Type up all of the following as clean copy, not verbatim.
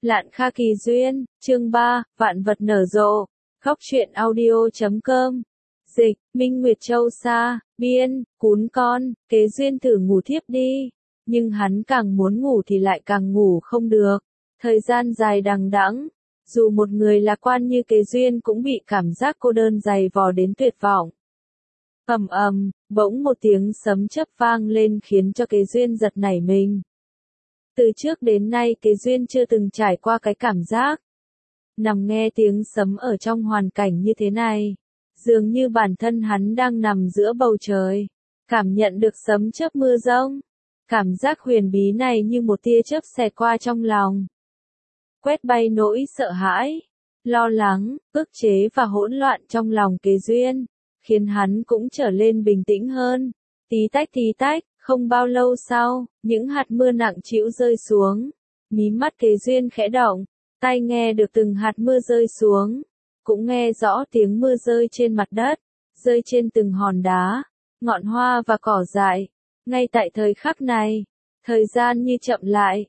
Lạn Kha Kỳ Duyên, chương 3, Vạn vật nở rộ. Góc truyện audio.com. Dịch, Minh Nguyệt Châu Sa, biên, cún con, Kế Duyên thử ngủ thiếp đi. Nhưng hắn càng muốn ngủ thì lại càng ngủ không được. Thời gian dài đằng đẵng, dù một người lạc quan như Kế Duyên cũng bị cảm giác cô đơn dày vò đến tuyệt vọng. Ầm ầm, bỗng một tiếng sấm chớp vang lên khiến cho Kế Duyên giật nảy mình. Từ trước đến nay Kế Duyên chưa từng trải qua cái cảm giác nằm nghe tiếng sấm ở trong hoàn cảnh như thế này. Dường như bản thân hắn đang nằm giữa bầu trời, cảm nhận được sấm chớp mưa giông. Cảm giác huyền bí này như một tia chớp xẹt qua trong lòng, quét bay nỗi sợ hãi, lo lắng, ức chế và hỗn loạn trong lòng Kế Duyên, khiến hắn cũng trở lên bình tĩnh hơn. Tí tách, không bao lâu sau, những hạt mưa nặng trĩu rơi xuống. Mí mắt Kế Duyên khẽ động, tai nghe được từng hạt mưa rơi xuống, cũng nghe rõ tiếng mưa rơi trên mặt đất, rơi trên từng hòn đá, ngọn hoa và cỏ dại. Ngay tại thời khắc này, thời gian như chậm lại,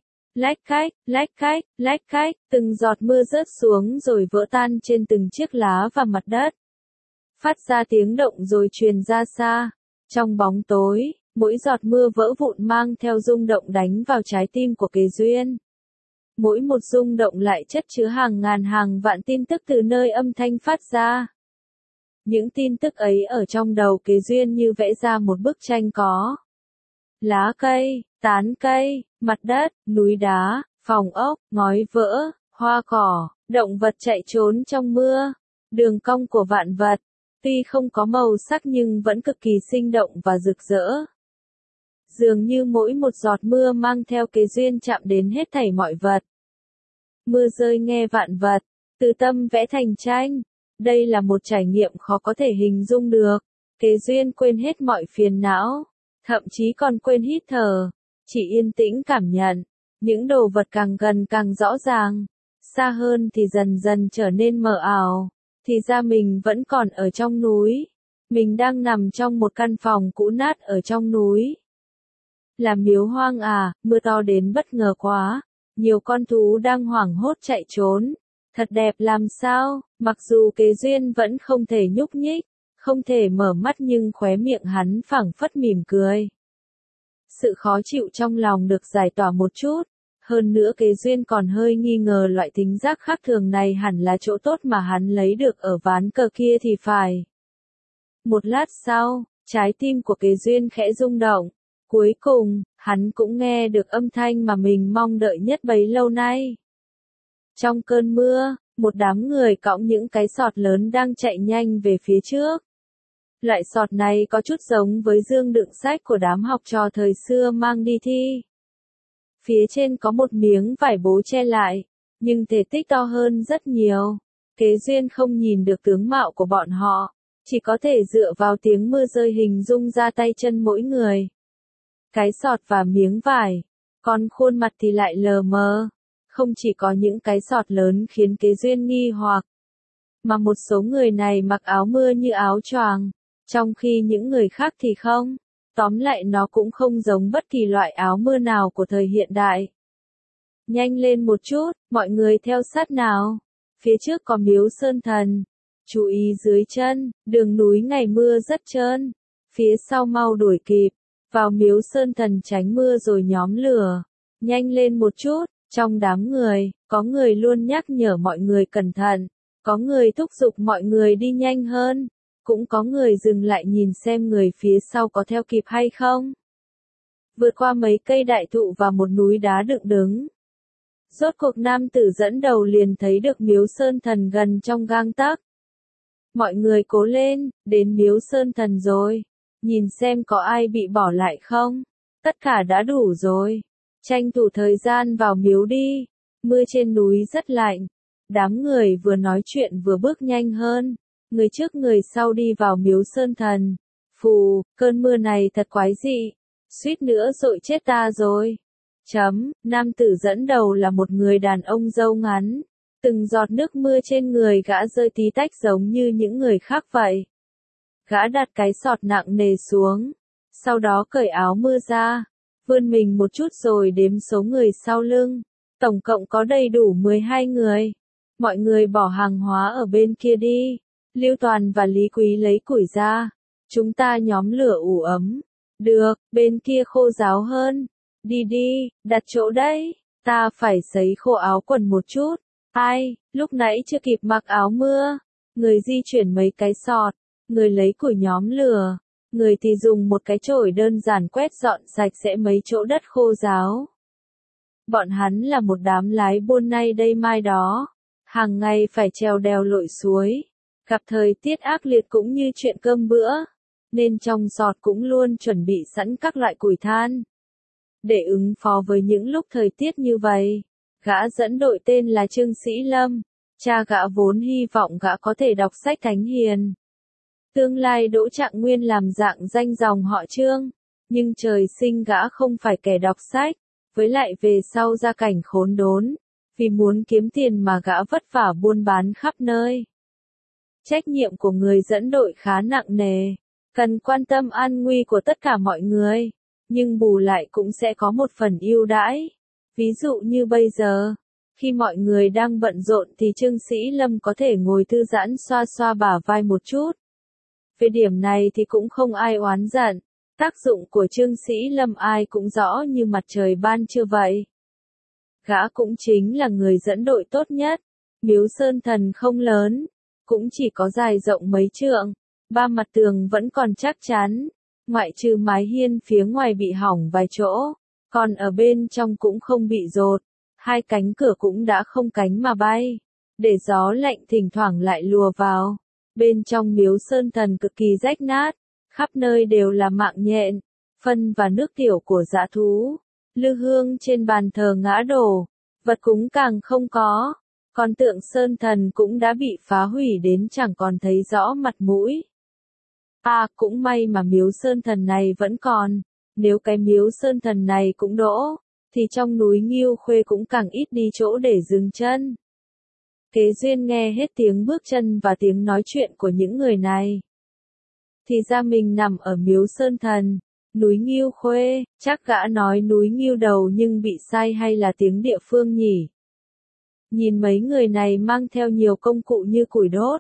lách cách, từng giọt mưa rớt xuống rồi vỡ tan trên từng chiếc lá và mặt đất. Phát ra tiếng động rồi truyền ra xa. Trong bóng tối, mỗi giọt mưa vỡ vụn mang theo rung động đánh vào trái tim của Kế Duyên. Mỗi một rung động lại chất chứa hàng ngàn hàng vạn tin tức từ nơi âm thanh phát ra. Những tin tức ấy ở trong đầu Kế Duyên như vẽ ra một bức tranh có lá cây, tán cây, mặt đất, núi đá, phòng ốc, ngói vỡ, hoa cỏ, động vật chạy trốn trong mưa, đường cong của vạn vật. Tuy không có màu sắc nhưng vẫn cực kỳ sinh động và rực rỡ. Dường như mỗi một giọt mưa mang theo Kế Duyên chạm đến hết thảy mọi vật. Mưa rơi nghe vạn vật, từ tâm vẽ thành tranh. Đây là một trải nghiệm khó có thể hình dung được. Kế Duyên quên hết mọi phiền não, thậm chí còn quên hít thở, chỉ yên tĩnh cảm nhận. Những đồ vật càng gần càng rõ ràng, xa hơn thì dần dần trở nên mờ ảo. Thì ra mình vẫn còn ở trong núi. Mình đang nằm trong một căn phòng cũ nát ở trong núi. Là miếu hoang à, mưa to đến bất ngờ quá. Nhiều con thú đang hoảng hốt chạy trốn. Thật đẹp làm sao, mặc dù Kế Duyên vẫn không thể nhúc nhích, không thể mở mắt nhưng khóe miệng hắn phảng phất mỉm cười. Sự khó chịu trong lòng được giải tỏa một chút. Hơn nữa Kế Duyên còn hơi nghi ngờ loại thính giác khác thường này hẳn là chỗ tốt mà hắn lấy được ở ván cờ kia thì phải. Một lát sau, trái tim của Kế Duyên khẽ rung động. Cuối cùng, hắn cũng nghe được âm thanh mà mình mong đợi nhất bấy lâu nay. Trong cơn mưa, một đám người cõng những cái sọt lớn đang chạy nhanh về phía trước. Loại sọt này có chút giống với dương đựng sách của đám học trò thời xưa mang đi thi. Phía trên có một miếng vải bố che lại, nhưng thể tích to hơn rất nhiều. Kế Duyên không nhìn được tướng mạo của bọn họ, chỉ có thể dựa vào tiếng mưa rơi hình dung ra tay chân mỗi người. Cái sọt và miếng vải, còn khuôn mặt thì lại lờ mờ. Không chỉ có những cái sọt lớn khiến Kế Duyên nghi hoặc, mà một số người này mặc áo mưa như áo choàng, trong khi những người khác thì không. Tóm lại nó cũng không giống bất kỳ loại áo mưa nào của thời hiện đại. Nhanh lên một chút, mọi người theo sát nào. Phía trước có miếu Sơn Thần. Chú ý dưới chân, đường núi ngày mưa rất trơn. Phía sau mau đuổi kịp. Vào miếu Sơn Thần tránh mưa rồi nhóm lửa. Nhanh lên một chút, trong đám người, có người luôn nhắc nhở mọi người cẩn thận. Có người thúc giục mọi người đi nhanh hơn. Cũng có người dừng lại nhìn xem người phía sau có theo kịp hay không. Vượt qua mấy cây đại thụ và một núi đá dựng đứng. Rốt cuộc nam tử dẫn đầu liền thấy được miếu Sơn Thần gần trong gang tấc. Mọi người cố lên, đến miếu Sơn Thần rồi. Nhìn xem có ai bị bỏ lại không. Tất cả đã đủ rồi. Tranh thủ thời gian vào miếu đi. Mưa trên núi rất lạnh. Đám người vừa nói chuyện vừa bước nhanh hơn. Người trước người sau đi vào miếu Sơn Thần. Phù, cơn mưa này thật quái dị. Suýt nữa dội chết ta rồi. Nam tử dẫn đầu là một người đàn ông râu ngắn. Từng giọt nước mưa trên người gã rơi tí tách giống như những người khác vậy. Gã đặt cái sọt nặng nề xuống. Sau đó cởi áo mưa ra. Vươn mình một chút rồi đếm số người sau lưng. Tổng cộng có đầy đủ 12 người. Mọi người bỏ hàng hóa ở bên kia đi. Lưu Toàn và Lý Quý lấy củi ra. Chúng ta nhóm lửa ủ ấm. Được, bên kia khô ráo hơn. Đi đi, đặt chỗ đấy. Ta phải sấy khô áo quần một chút. Ai, lúc nãy chưa kịp mặc áo mưa. Người di chuyển mấy cái sọt. Người lấy củi nhóm lửa. Người thì dùng một cái chổi đơn giản quét dọn sạch sẽ mấy chỗ đất khô ráo. Bọn hắn là một đám lái buôn nay đây mai đó. Hàng ngày phải trèo đèo lội suối. Gặp thời tiết ác liệt cũng như chuyện cơm bữa. Nên trong sọt cũng luôn chuẩn bị sẵn các loại củi than. Để ứng phó với những lúc thời tiết như vậy, gã dẫn đội tên là Trương Sĩ Lâm. Cha gã vốn hy vọng gã có thể đọc sách thánh hiền. Tương lai đỗ trạng nguyên làm dạng danh dòng họ Trương. Nhưng trời sinh gã không phải kẻ đọc sách. Với lại về sau gia cảnh khốn đốn. Vì muốn kiếm tiền mà gã vất vả buôn bán khắp nơi. Trách nhiệm của người dẫn đội khá nặng nề. Cần quan tâm an nguy của tất cả mọi người. Nhưng bù lại cũng sẽ có một phần ưu đãi. Ví dụ như bây giờ, khi mọi người đang bận rộn thì Trương Sĩ Lâm có thể ngồi thư giãn xoa xoa bả vai một chút. Về điểm này thì cũng không ai oán giận. Tác dụng của Trương Sĩ Lâm ai cũng rõ như mặt trời ban trưa vậy. Gã cũng chính là người dẫn đội tốt nhất. Miếu Sơn Thần không lớn, cũng chỉ có dài rộng mấy trượng. Ba mặt tường vẫn còn chắc chắn. Ngoại trừ mái hiên phía ngoài bị hỏng vài chỗ, còn ở bên trong cũng không bị dột. Hai cánh cửa cũng đã không cánh mà bay, để gió lạnh thỉnh thoảng lại lùa vào. Bên trong miếu Sơn Thần cực kỳ rách nát, khắp nơi đều là mạng nhện, phân và nước tiểu của dã thú. Lư hương trên bàn thờ ngã đổ, vật cúng càng không có. Còn tượng Sơn Thần cũng đã bị phá hủy đến chẳng còn thấy rõ mặt mũi. Cũng may mà miếu Sơn Thần này vẫn còn. Nếu cái miếu Sơn Thần này cũng đỗ, thì trong núi Nghiêu Khuê cũng càng ít đi chỗ để dừng chân. Kế Duyên nghe hết tiếng bước chân và tiếng nói chuyện của những người này. Thì ra mình nằm ở miếu Sơn Thần, núi Nghiêu Khuê, chắc gã nói núi Nghiêu Đầu nhưng bị sai hay là tiếng địa phương nhỉ? Nhìn mấy người này mang theo nhiều công cụ như củi đốt,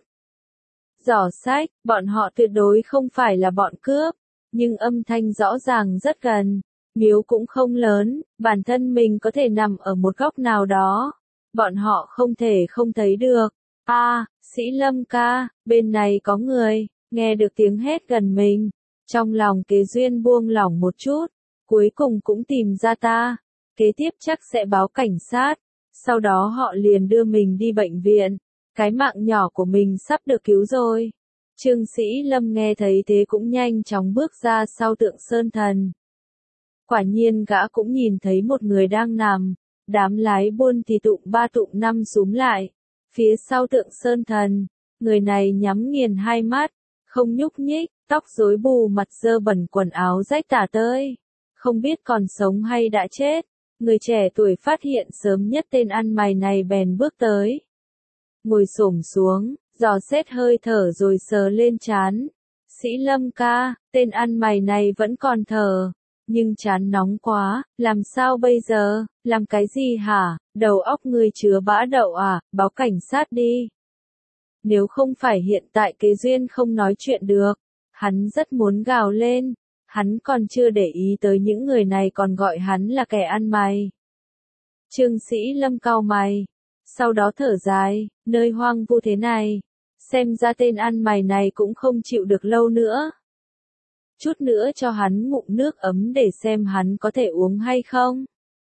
giỏ sách, bọn họ tuyệt đối không phải là bọn cướp, nhưng âm thanh rõ ràng rất gần. Miếu cũng không lớn, bản thân mình có thể nằm ở một góc nào đó. Bọn họ không thể không thấy được. Sĩ Lâm ca, bên này có người, nghe được tiếng hét gần mình. Trong lòng Kế Duyên buông lỏng một chút, cuối cùng cũng tìm ra ta. Kế tiếp chắc sẽ báo cảnh sát, sau đó họ liền đưa mình đi bệnh viện. Cái mạng nhỏ của mình sắp được cứu rồi. Trương Sĩ Lâm nghe thấy thế cũng nhanh chóng bước ra sau tượng Sơn Thần. Quả nhiên gã cũng nhìn thấy một người đang nằm. Đám lái buôn thì tụm ba tụm năm xúm lại. Phía sau tượng Sơn Thần, người này nhắm nghiền hai mắt, không nhúc nhích, tóc rối bù mặt dơ bẩn quần áo rách tả tơi. Không biết còn sống hay đã chết. Người trẻ tuổi phát hiện sớm nhất tên ăn mày này bèn bước tới. Ngồi xổm xuống, dò xét hơi thở rồi sờ lên trán. Sĩ Lâm ca, tên ăn mày này vẫn còn thở. Nhưng trán nóng quá, làm sao bây giờ, làm cái gì hả, đầu óc ngươi chứa bã đậu à, báo cảnh sát đi. Nếu không phải hiện tại Kế Duyên không nói chuyện được, hắn rất muốn gào lên, hắn còn chưa để ý tới những người này còn gọi hắn là kẻ ăn mày. Trương Sĩ Lâm cau mày, sau đó thở dài, nơi hoang vu thế này, xem ra tên ăn mày này cũng không chịu được lâu nữa. Chút nữa cho hắn ngụm nước ấm để xem hắn có thể uống hay không.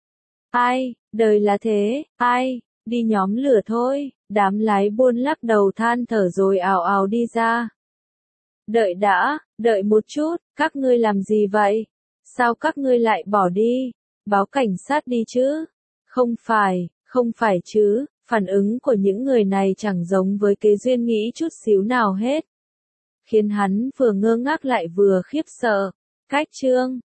Đời là thế, đi nhóm lửa thôi, đám lái buôn lắc đầu than thở rồi ào ào đi ra. Đợi đã, đợi một chút, các ngươi làm gì vậy? Sao các ngươi lại bỏ đi? Báo cảnh sát đi chứ? Không phải chứ, phản ứng của những người này chẳng giống với Kế Duyên nghĩ chút xíu nào hết. Khiến hắn vừa ngơ ngác lại vừa khiếp sợ. Cách Trương